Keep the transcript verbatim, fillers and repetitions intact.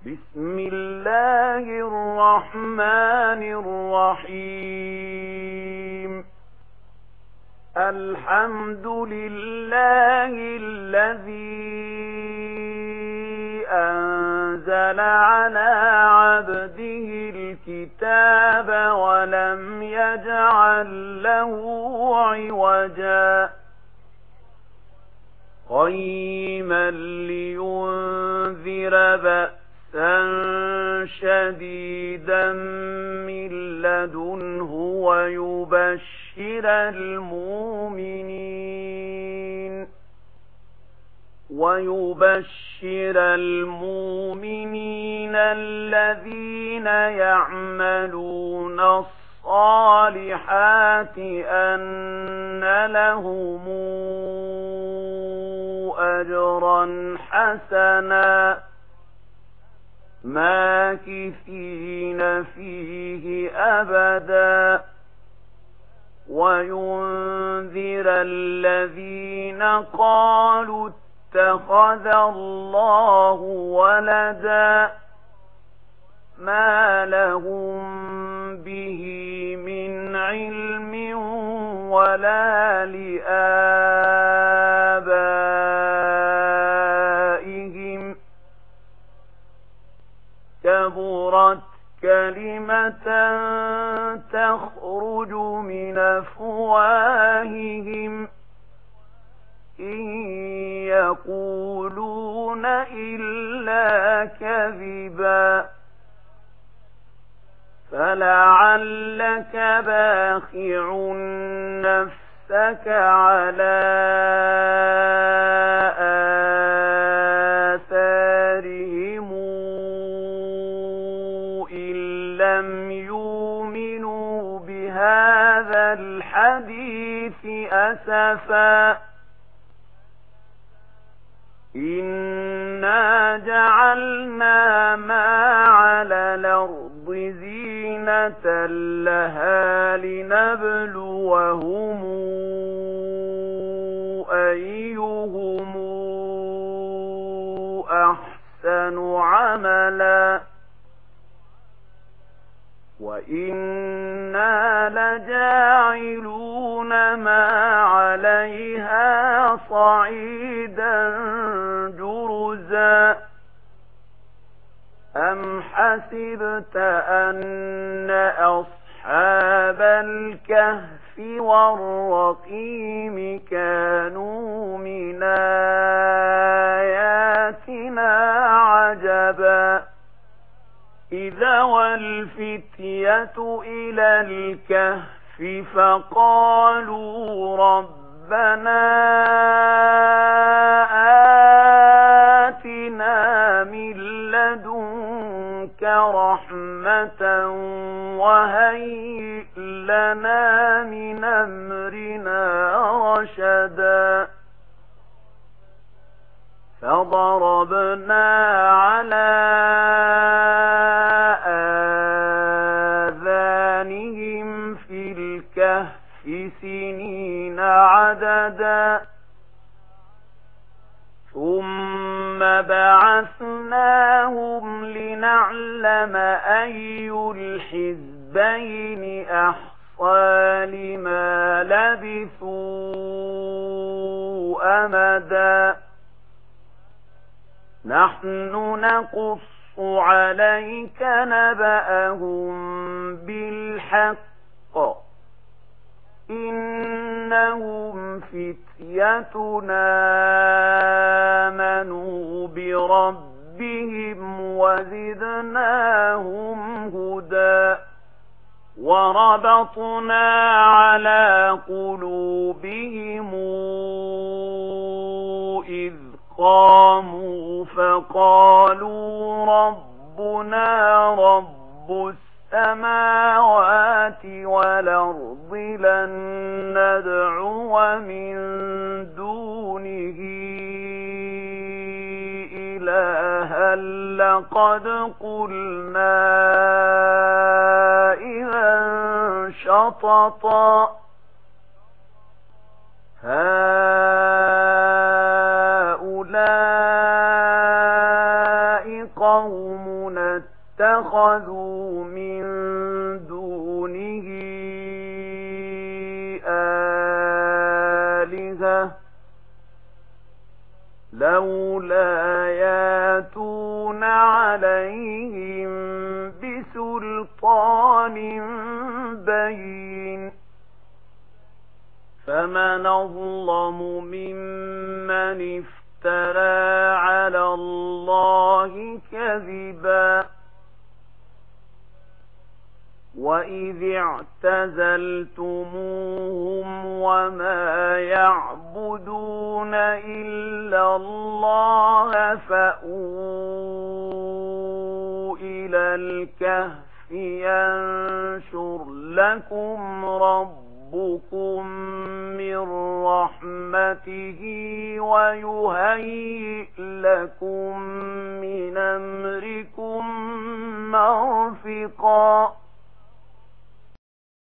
بسم الله الرحمن الرحيم. الحمد لله الذي أنزل على عبده الكتاب ولم يجعل له عوجا قيما لينذر بأسا شديدا من لدنه ويبشر المؤمنين ويبشر المؤمنين الذين يعملون الصالحات أن لهم أجرا حسنا ماكثين فيه أبدا وينذر الذين قالوا اتخذ الله ولدا ما لهم به من علم ولا لآبائهم كبرت كلمة تخرج من أفواههم إن يقولون إلا كذبا فلعلك باخع نفسك على آثارهم إن لم يؤمنوا بهذا الحديث أسفا إنا جعلنا ما على الأرض زينة لها لنبلوهم أيهم أحسن عملا وإنا لجاعلون ما عليها صعيدا جرزا أم حسبت أن أصحاب الكهف والرقيم كانوا من آياتنا عجبا إذا والفتية إلى الكهف فقالوا ربنا آتنا من لدنك رحمة وهيئ لنا من أمرنا رشدا فضربنا على آذانهم في الكهف سنين عددا ثم بعثناهم لنعلم أي الحزبين أحصى لما لبثوا أمدا نحن نقص عليك نبأهم بالحق إنهم فتيتنا آمنوا بربهم وزدناهم هدى وربطنا على قلوبهم إذ قاموا فقالوا ربنا رب السماوات والأرض لن ندعو من دونه إلها لقد قلنا إذا شططا هؤلاء قوم اتخذوا من دونه آلهة لولا ياتون عليهم بسلطان بين فمن أظلم ممن افترى على الله كذبا وإذ اعتزلتموهم وما يعبدون إلا الله فأووا إلى الكهف ينشر لكم ربكم من رحمته ويهيئ لكم من أمركم مرفقا